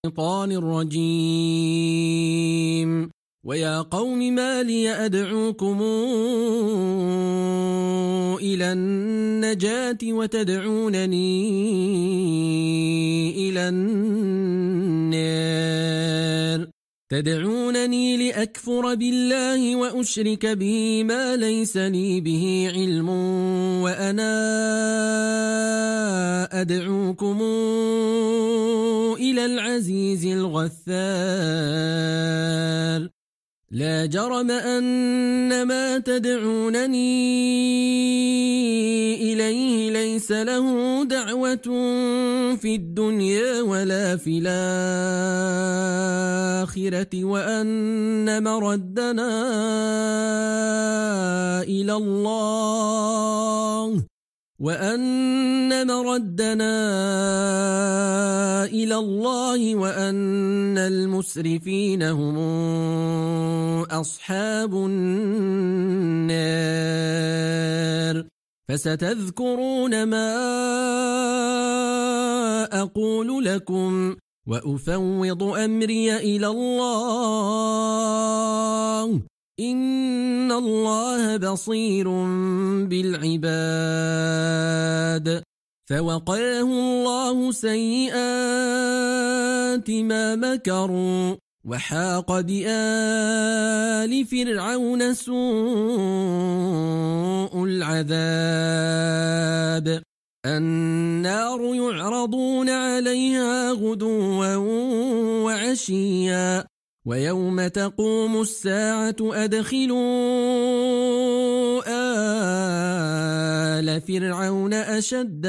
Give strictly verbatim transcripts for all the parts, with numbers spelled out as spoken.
الشيطان الرجيم ويا قوم ما لي أدعوكم إلى النجاة وتدعونني إلى النار تدعونني لأكفر بالله وأشرك به ما ليس لي به علم وأنا أدعوكم إلى العزيز الغفار لا جرم أن ما تدعونني إليه ليس له دعوة في الدنيا ولا في الآخرة وأن مردنا إلى الله وأن مردنا إلى الله وأن المسرفين هم أصحاب النار فستذكرون ما أقول لكم وأفوض أمري إلى الله إن الله بصير بالعباد فوقاه الله سيئات ما مكروا وحاق بآل فرعون سوء العذاب النار يعرضون عليها غدوا وعشيا ويوم تقوم الساعة أدخلوا آل فرعون أشد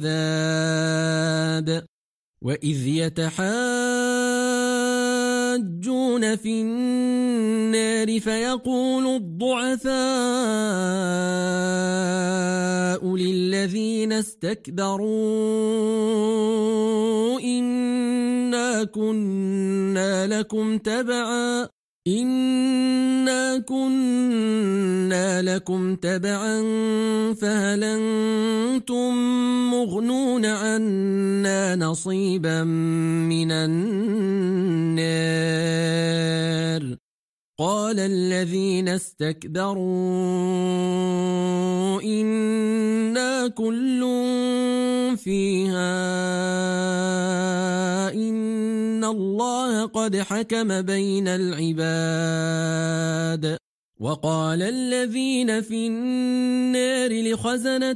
العذاب وإذ يتحاجون في النار فيقول الضعفاء للذين استكبروا إنا كنا لكم تبعا إنا كنا لكم تبعا فهل أنتم مغنون عنا نصيبا من النار قال الذين استكبروا إنا كل فيها إن الله قد حكم بين العباد وقال الذين في النار لخزنة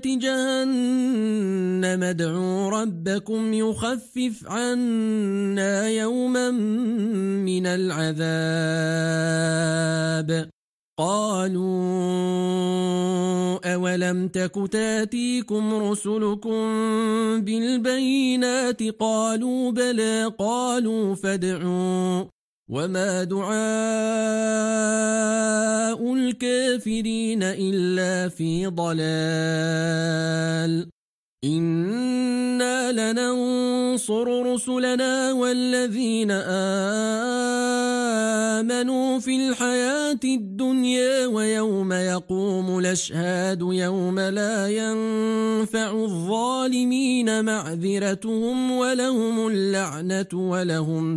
جهنم ادعوا ربكم يخفف عنا يوما من العذاب قالوا أولم تك تاتيكم رسلكم بالبينات قالوا بلى قالوا فادعوا وما دعاء الكافرين إلا في ضلال إنا لننصر رسلنا والذين آمنوا في الحياة الدنيا ويوم يقوم الأشهاد يوم لا ينفع الظالمين معذرتهم ولهم اللعنة ولهم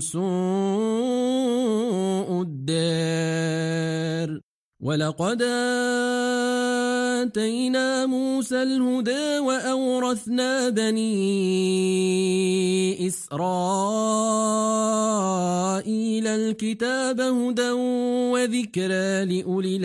سوء الدار ولقد آتينا موسى الهدى وأورثنا بني إسرائيل الكتاب هدى وذكرى لأولي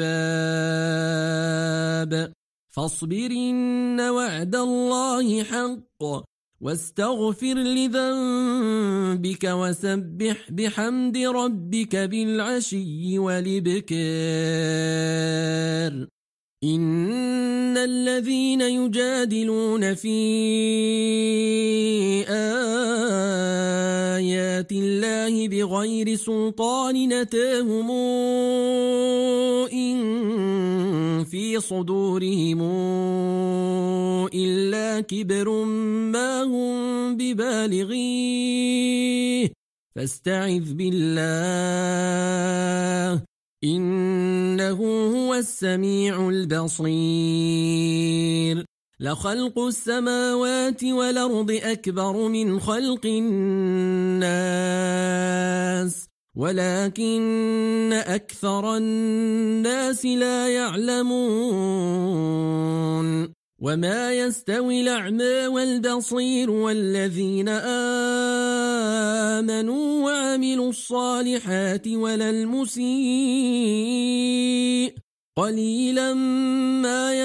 الألباب فاصبر إن وعد الله حق واستغفر لذنبك وسبح بحمد ربك بالعشي والإبكار إن الذين يجادلون في آيات الله بغير سلطان نتاهم إن في صدورهم إلا كبر ما هم ببالغيه فاستعذ بالله إنه هو السميع البصير لخلق السماوات والأرض أكبر من خلق الناس ولكن أكثر الناس لا يعلمون وما يستوي الأعمى والبصير والذين آمنوا وعملوا الصالحات ولا المسيء قليلا ما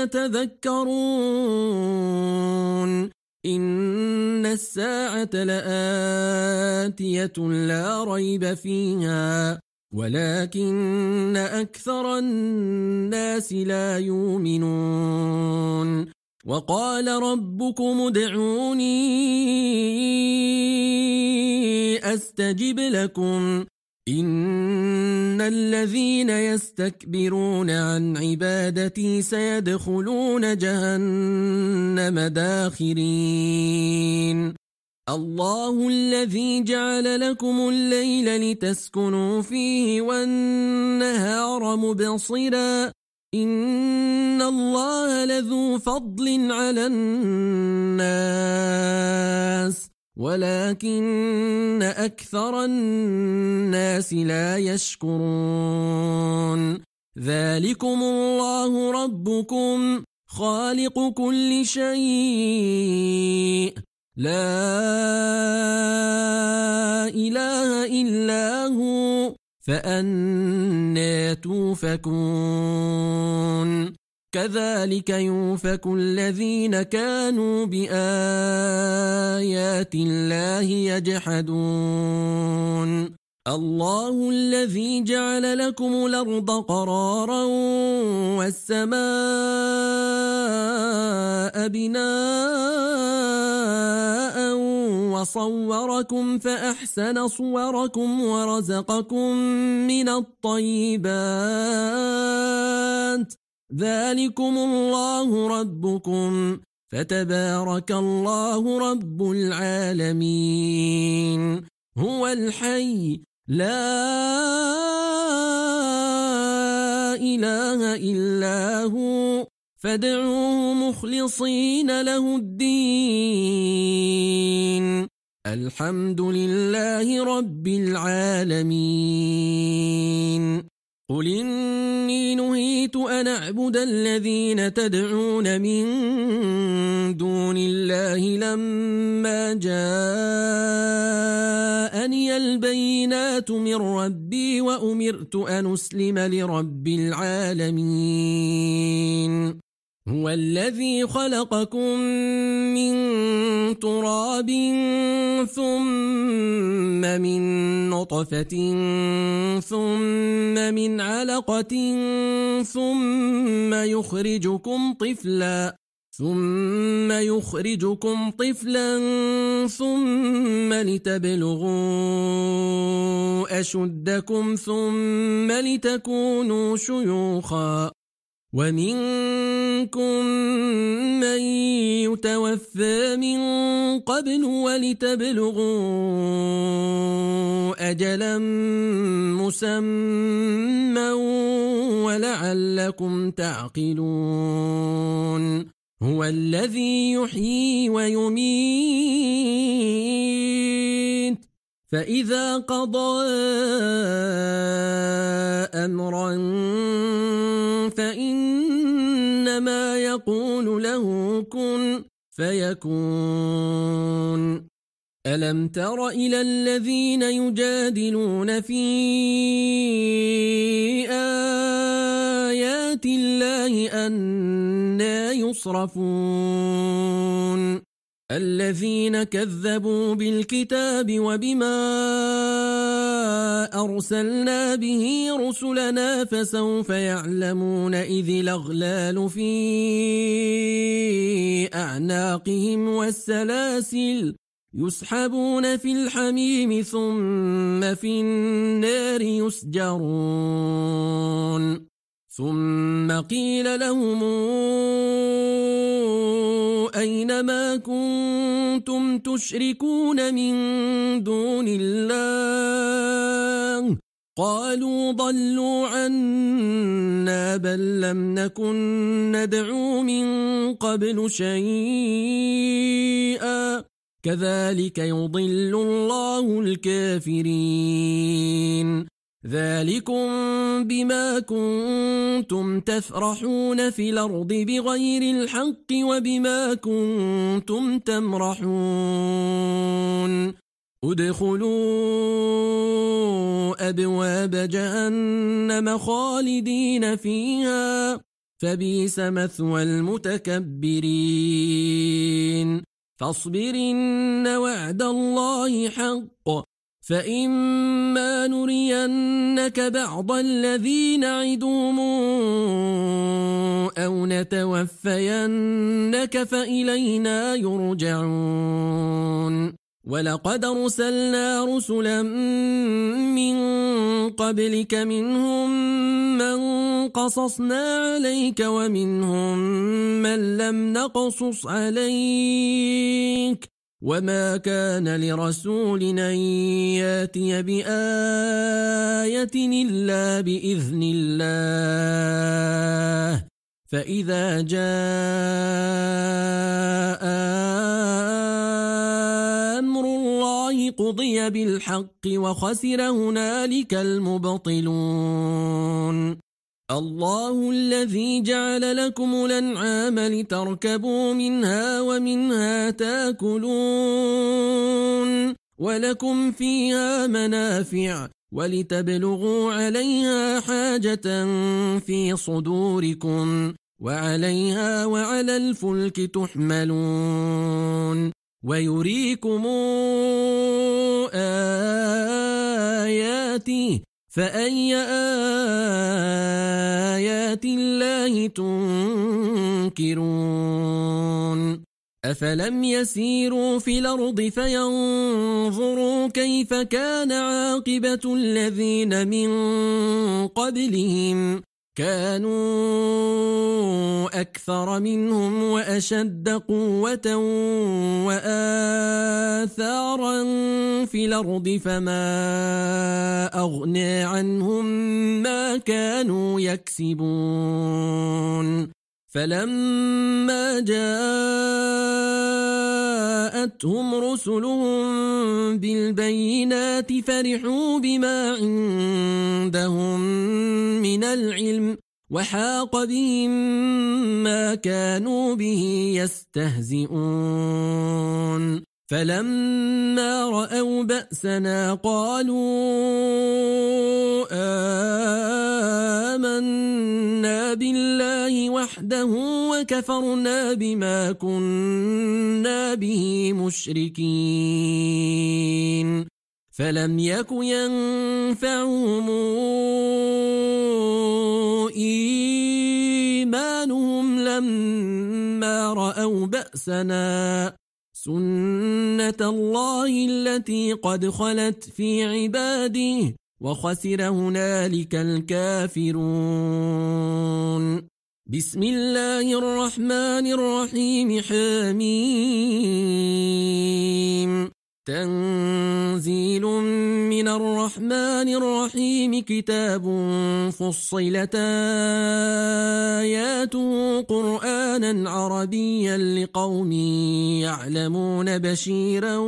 يتذكرون إن الساعة لآتية لا ريب فيها ولكن أكثر الناس لا يؤمنون وقال ربكم ادعوني أستجب لكم إن الذين يستكبرون عن عبادتي سيدخلون جهنم داخرين الله الذي جعل لكم الليل لتسكنوا فيه والنهار مبصرا إن الله لذو فضل على الناس ولكن أكثر الناس لا يشكرون ذلكم الله ربكم خالق كل شيء لا إله إلا هو فأنى توفكون كذلك يوفك الذين كانوا بآيات الله يجحدون الله الذي جعل لكم الأرض قرارا والسماء بناء وصوركم فأحسن صوركم ورزقكم من الطيبات ذلكم الله ربكم فتبارك الله رب العالمين هو الحي لا إله إلا هو فادعوه مخلصين له الدين الحمد لله رب العالمين قل إني نهيت أن أعبد الذين تدعون من دون الله لما جاءني البينات من ربي وأمرت أن أسلم لرب العالمين هو الذي خلقكم من تراب ثم من نطفة ثم من علقة ثم يخرجكم طفلا ثم يخرجكم طفلا ثم لتبلغوا أشدكم ثم لتكونوا شيوخا ومنكم من يتوفى من قبل ولتبلغوا أجلا مسمى ولعلكم تعقلون هو الذي يحيي ويميت فإذا قضى أمرا فإنما يقول له كن فيكون ألم تر إلى الذين يجادلون في آيات الله أنى يصرفون الذين كذبوا بالكتاب وبما أرسلنا به رسلنا فسوف يعلمون إذ الأغلال في أعناقهم والسلاسل يسحبون في الحميم ثم في النار يسجرون ثم قيل لهم أينما كنتم تشركون من دون الله قالوا ضلوا عنا بل لم نكن ندعو من قبل شيئا كذلك يضل الله الكافرين ذلكم بما كنتم تفرحون في الأرض بغير الحق وبما كنتم تمرحون ادخلوا أبواب جهنم خالدين فيها فبئس مثوى المتكبرين فاصبر إن وعد الله حق فإما نرينك بعض الذي نعدهم أو نتوفينك فإلينا يرجعون ولقد أرسلنا رسلا من قبلك منهم من قصصنا عليك ومنهم من لم نقصص عليك وما كان لرسول أن ياتي بآية إلا بإذن الله فإذا جاء أمر الله قضي بالحق وخسر هنالك المبطلون الله الذي جعل لكم الأنعام لتركبوا منها ومنها تاكلون ولكم فيها منافع ولتبلغوا عليها حاجة في صدوركم وعليها وعلى الفلك تحملون ويريكم آياته فأي آيات الله تنكرون أفلم يسيروا في الأرض فينظروا كيف كان عاقبة الذين من قبلهم كانوا أكثر منهم وأشد قوة وآثارا في الأرض فما أغنى عنهم ما كانوا يكسبون فلما جاءتهم رسلهم بالبينات فرحوا بما عندهم من العلم وحاق بهم ما كانوا به يستهزئون فلما رأوا بأسنا قالوا آمنا بالله وحده وكفرنا بما كنا به مشركين فلم يك ينفعهم إيمانهم لما رأوا بأسنا سنة الله التي قد خلت في عباده وخسر هنالك الكافرون بسم الله الرحمن الرحيم حميم تنزيل من الرحمن الرحيم كتاب فصلت آياته قرآنا عربيا لقوم يعلمون بشيرا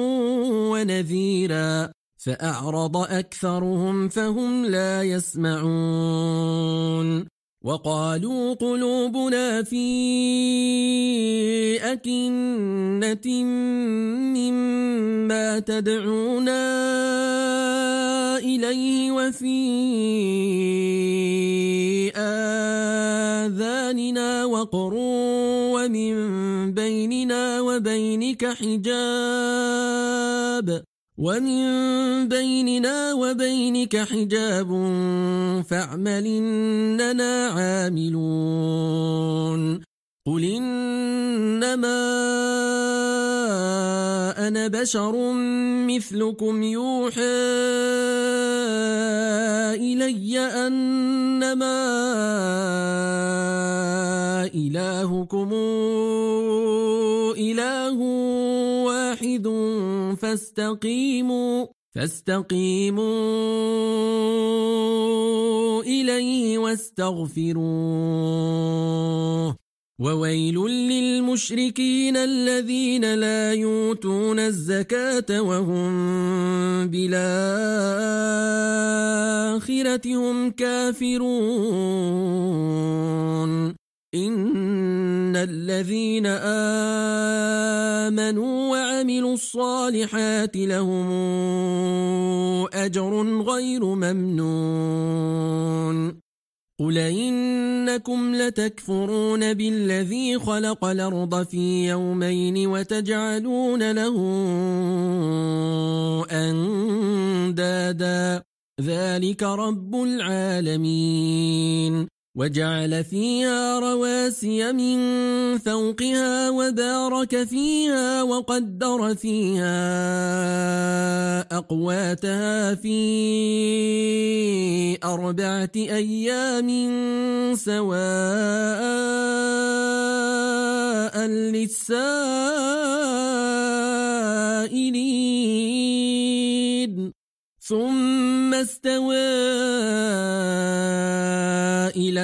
ونذيرا فأعرض أكثرهم فهم لا يسمعون وقالوا قلوبنا في أكنة مما تدعونا إليه وفي آذاننا وقر ومن بيننا وبينك حجاب ومن بيننا وبينك حجاب فاعمل إننا عاملون قل إنما أنا بشر مثلكم يوحى إلي أنما إلهكم إله واحد فاستقيموا فاستقيموا إليه واستغفروه وويل للمشركين الذين لا يؤتون الزكاة وهم بالآخرة وبالآخرة هم كافرون إن الذين آمنوا وعملوا الصالحات لهم أجر غير ممنون قل إنكم لتكفرون بالذي خلق الأرض في يومين وتجعلون له أندادا ذلك رب العالمين وجعل فيها رواسي من فوقها وبارك فيها وقدر فيها أقواتها في أربعة أيام سواء للسائلين ثم استوى إلى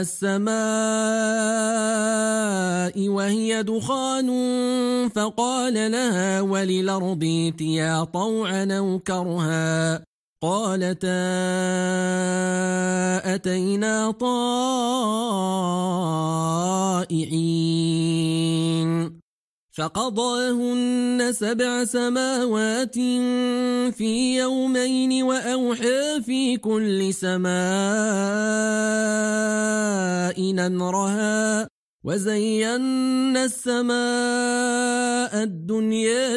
السماء وهي دخان فقال لها وللأرض ائتيا طوعا أو كرها قالتا أتينا طائعين فقضاهن سبع سماوات في يومين وأوحى في كل سماء أمرها وزينا السماء الدنيا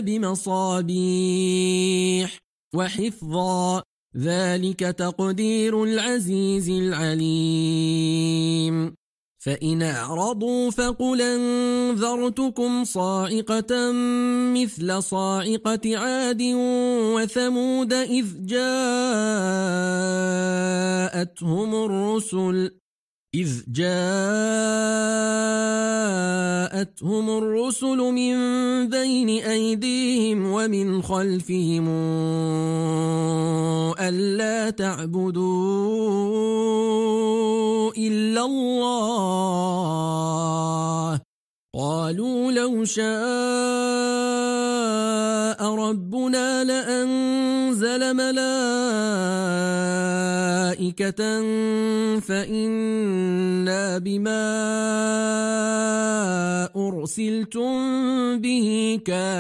بمصابيح وحفظا ذلك تقدير العزيز العليم فإن أعرضوا فقل أنذرتكم صاعقة مثل صاعقة عاد وثمود إذ جاءتهم الرسل إذ جاءتهم الرسل من بين أيديهم ومن خلفهم ألا تعبدوا إلا الله قالوا لو شاء ربنا لأنزل ملائكة فإنا بما أرسلتم به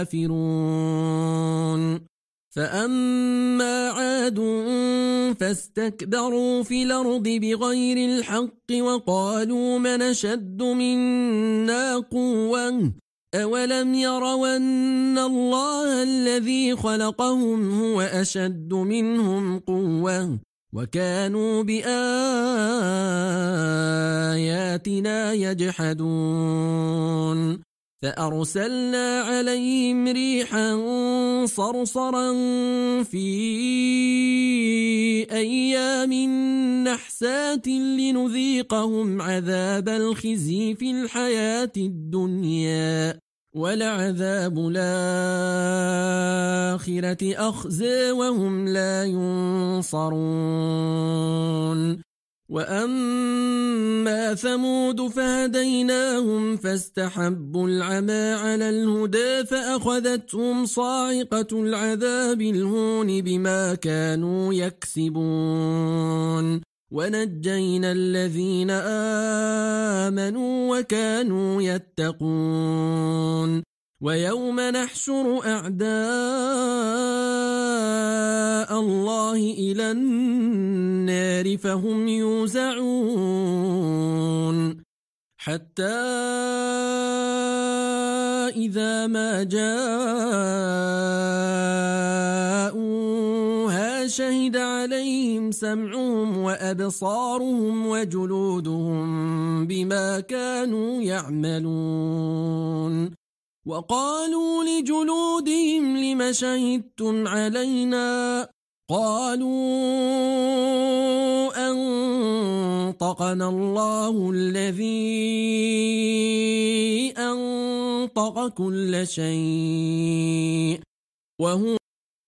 كافرون فأما عاد فاستكبروا في الأرض بغير الحق وقالوا من أشد منا قوة أولم يروا أن الله الذي خلقهم هو أشد منهم قوة وكانوا بآياتنا يجحدون فأرسلنا عليهم ريحا صرصرا في أيام نحسات لنذيقهم عذاب الخزي في الحياة الدنيا ولعذاب الآخرة أخزى وهم لا ينصرون وأما ثمود فهديناهم فاستحبوا العمى على الهدى فأخذتهم صاعقة العذاب الهون بما كانوا يكسبون ونجينا الذين آمنوا وكانوا يتقون ويوم نحشر أعداء الله إلى النار فهم يوزعون حتى إذا ما جاءوها شهد عليهم سمعهم وأبصارهم وجلودهم بما كانوا يعملون وقالوا لجلودهم لم شهدتم علينا قالوا أنطقنا الله الذي أنطق كل شيء وهو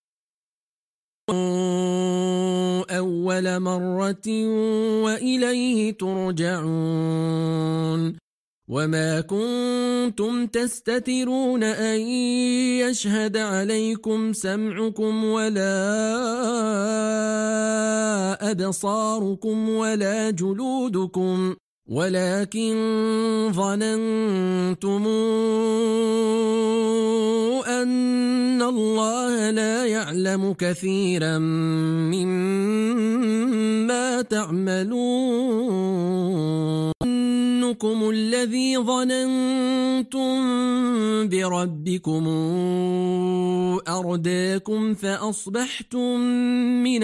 أول مرة وإليه ترجعون وما كنتم تستترون أن يشهد عليكم سمعكم ولا أبصاركم ولا جلودكم ولكن ظننتم أن الله لا يعلم كثيرا مما تعملون أنكم الذي ظننتم بربكم أرداكم فأصبحتم من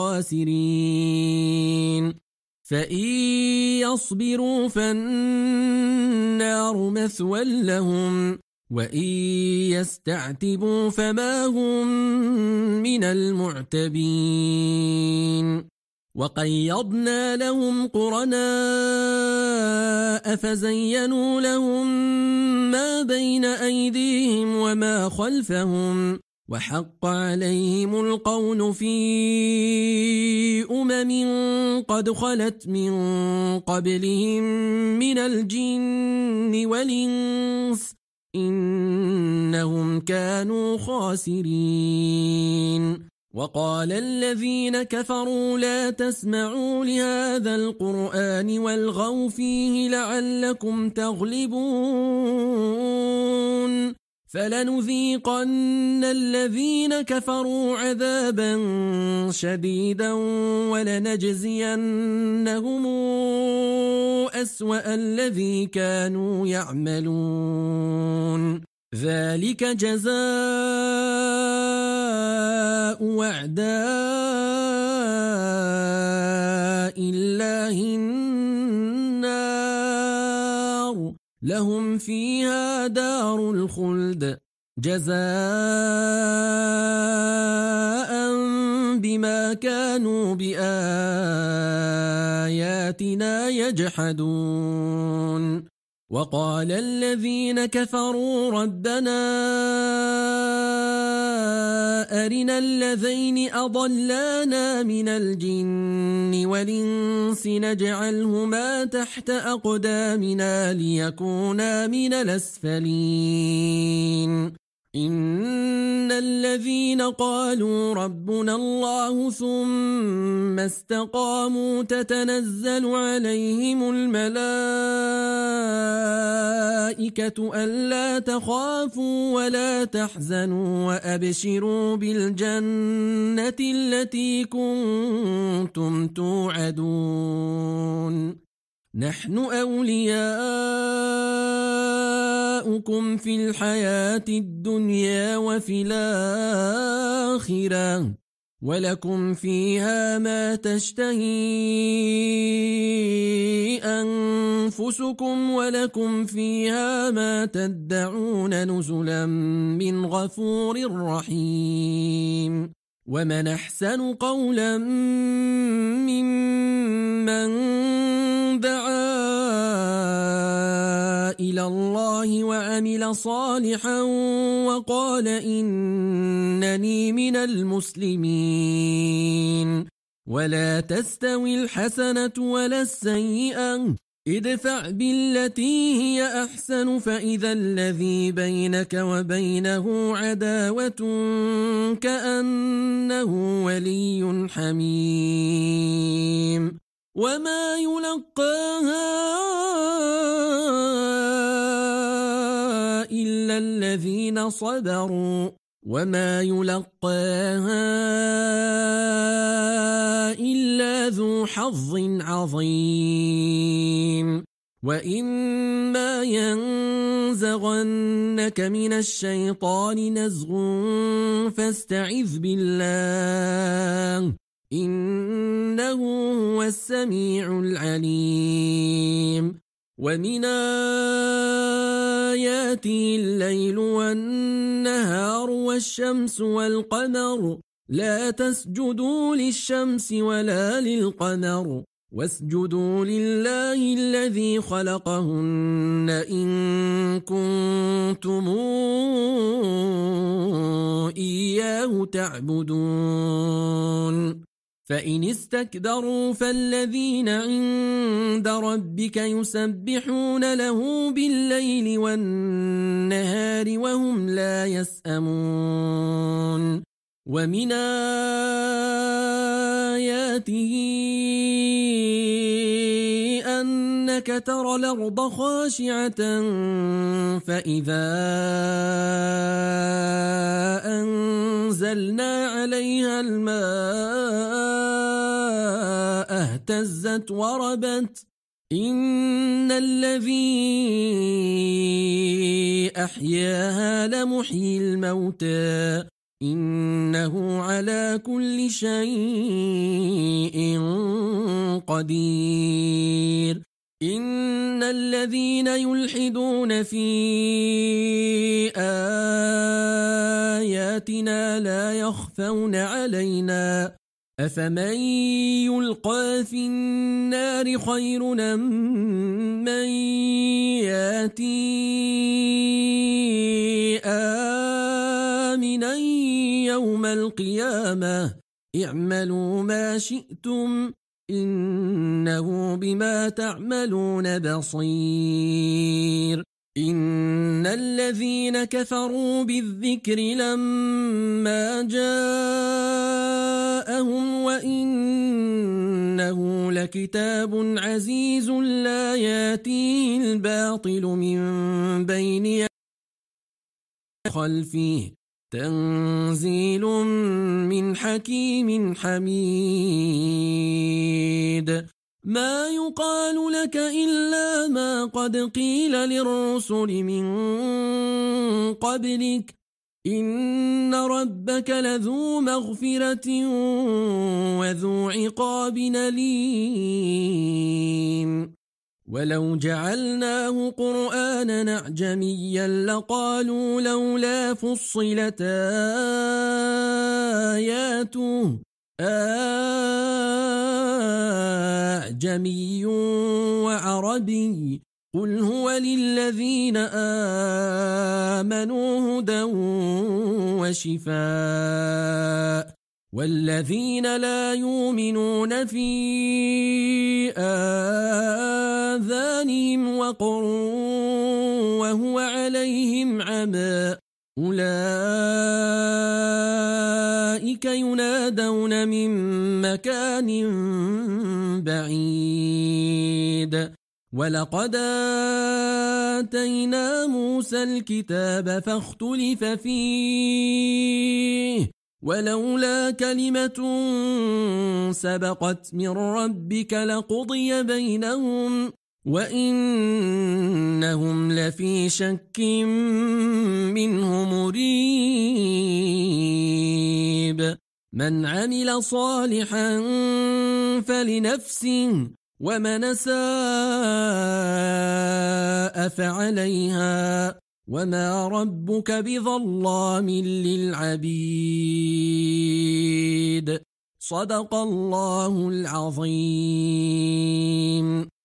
الخاسرين فإن يصبروا فالنار مثوى لهم وإن يستعتبوا فما هم من المعتبين وقيضنا لهم قرناء فزينوا لهم ما بين أيديهم وما خلفهم وحق عليهم القول في أمم قد خلت من قبلهم من الجن والإنس إنهم كانوا خاسرين وقال الذين كفروا لا تسمعوا لهذا القرآن والغوا فيه لعلكم تغلبون فلنذيقن الذين كفروا عذابا شديدا ولنجزينهم أسوأ الذي كانوا يعملون ذلك جزاء أعداء الله النار لهم فيها دار الخلد جزاء بما كانوا بآياتنا يجحدون وقال الذين كفروا ربنا أرنا الذين أضلانا من الجن والإنس نجعلهما تحت أقدامنا ليكونا من الأسفلين إن الذين قالوا ربنا الله ثم استقاموا تتنزل عليهم الملائكة ألا تخافوا ولا تحزنوا وأبشروا بالجنة التي كنتم توعدون نحن أولياؤكم في الحياة الدنيا وفي الآخرة ولكم فيها ما تشتهي أنفسكم ولكم فيها ما تدعون نزلا من غفور رحيم ومن أحسن قولا ممن دعا إلى الله وعمل صالحا وقال إنني من المسلمين ولا تستوي الحسنة ولا السيئة ادفع بالتي هي أحسن فإذا الذي بينك وبينه عداوة كأنه ولي حميم وما يلقاها إلا الذين صبروا وما يلقاها إلا ذو حظ عظيم وإما ينزغنك من الشيطان نزغ فاستعذ بالله إنه هو السميع العليم ومن آياته الليل والنهار والشمس والقمر لا تسجدوا للشمس ولا للقمر واسجدوا لله الذي خلقهن إن كنتم إياه تعبدون فإن استكبروا فالذين عند ربك يسبحون له بالليل والنهار وهم لا يسأمون ومن آياته آياته أنك ترى الأرض خاشعة فإذا أنزلنا عليها الماء اهتزت وربت إن الذي أحياها لمحيي الموتى إنه على كل شيء قدير إن الذين يلحدون في آياتنا لا يخفون علينا أفمن يلقى في النار خير أم من ياتي آمنا يوم القيامة اعملوا ما شئتم إنه بما تعملون بصير إن الذين كفروا بالذكر لما جاءهم وإنه لكتاب عزيز لا ياتيه الباطل من بين يديه خلفه تنزيل من حكيم حميد ما يقال لك إلا ما قد قيل للرسل من قبلك إن ربك لذو مغفرة وذو عقاب أليم ولو جعلناه قرآنا أعجميا لقالوا لولا فصلت آياته أعجمي وعربي قل هو للذين آمنوا هدى وشفاء والذين لا يؤمنون في آذانهم وقر وهو عليهم عمى أولئك ينادون من مكان بعيد ولقد آتينا موسى الكتاب فاختلف فيه ولولا كلمة سبقت من ربك لقضي بينهم وإنهم لفي شك منه مريب من عمل صالحا فلنفسه ومن أساء فعليها وما ربك بظلام للعبيد صدق الله العظيم.